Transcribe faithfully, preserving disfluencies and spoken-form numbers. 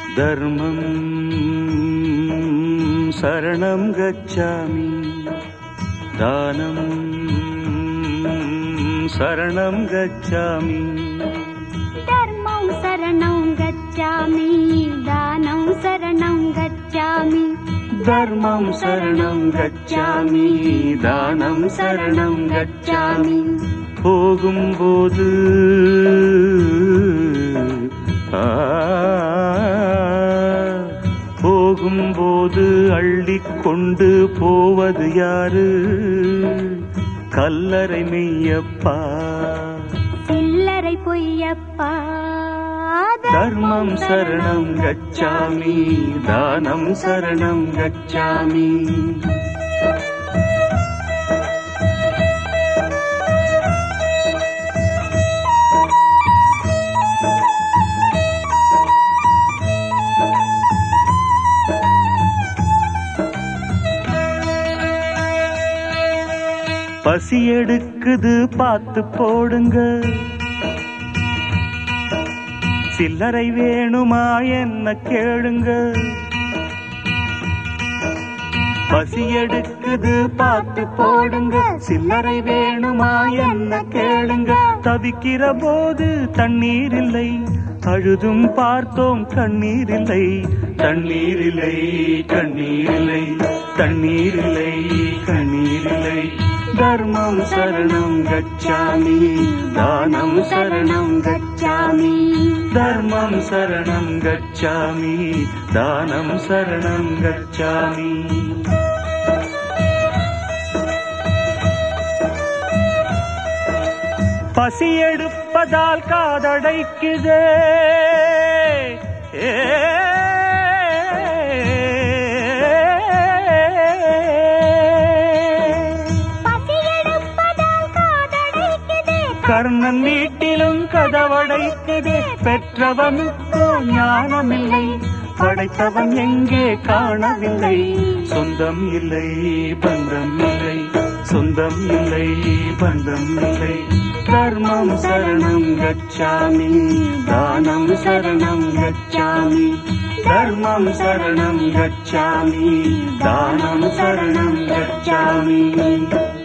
தர்மம் சரணம் கச்சாமி தானம் சரணம் கச்சாமி தர்மம் சரணம் கச்சாமி தானம் சரணம் கச்சாமி தர்மம் சரணம் கச்சாமி தானம் சரணம் கச்சாமி போகும்போது ஆ போகும்போது அள்ளிக்கொண்டு போவது யாரு? கல்லறை மெய்யப்பா சில்லறை பொய்யப்பா. தர்மம் சரணம் கச்சாமி தானம் சரணம் கச்சாமி. பசி எடுக்குது பார்த்து போடுங்க, சில்லறை வேணுமா என்ன கேளுங்க. பசி எடுக்குது பார்த்து போடுங்க, சில்லறை வேணுமா என்ன கேளுங்க. தவிக்கிற போது தண்ணீர் இல்லை, அழுதும் பார்த்தோம் கண்ணீர் இல்லை. தண்ணீர் இல்லை கண்ணீர் இல்லை, தண்ணீர் இல்லை கண்ணீர் இல்லை. தர்மம் சரணம் கச்சாமி தானம் சரணம் கச்சாமி. தர்மம் சரணம் கச்சாமி தானம் சரணம் கச்சாமி. பசி எடுப்பதால் காதடைக்குதே, ஏ கர்ணன் வீட்டிலும் கதவடைக்குதே. பெற்றவனுக்கோ ஞானமில்லை, படைத்தவன் எங்கே காணவில்லை. சொந்தம் இல்லை பந்தம் இல்லை, சொந்தம் இல்லை பந்தம் இல்லை. தர்மம் சரணம் கச்சாமி தானம் சரணம் கச்சாமி. தர்மம் சரணம் கச்சாமி தானம் சரணம் கச்சாமி.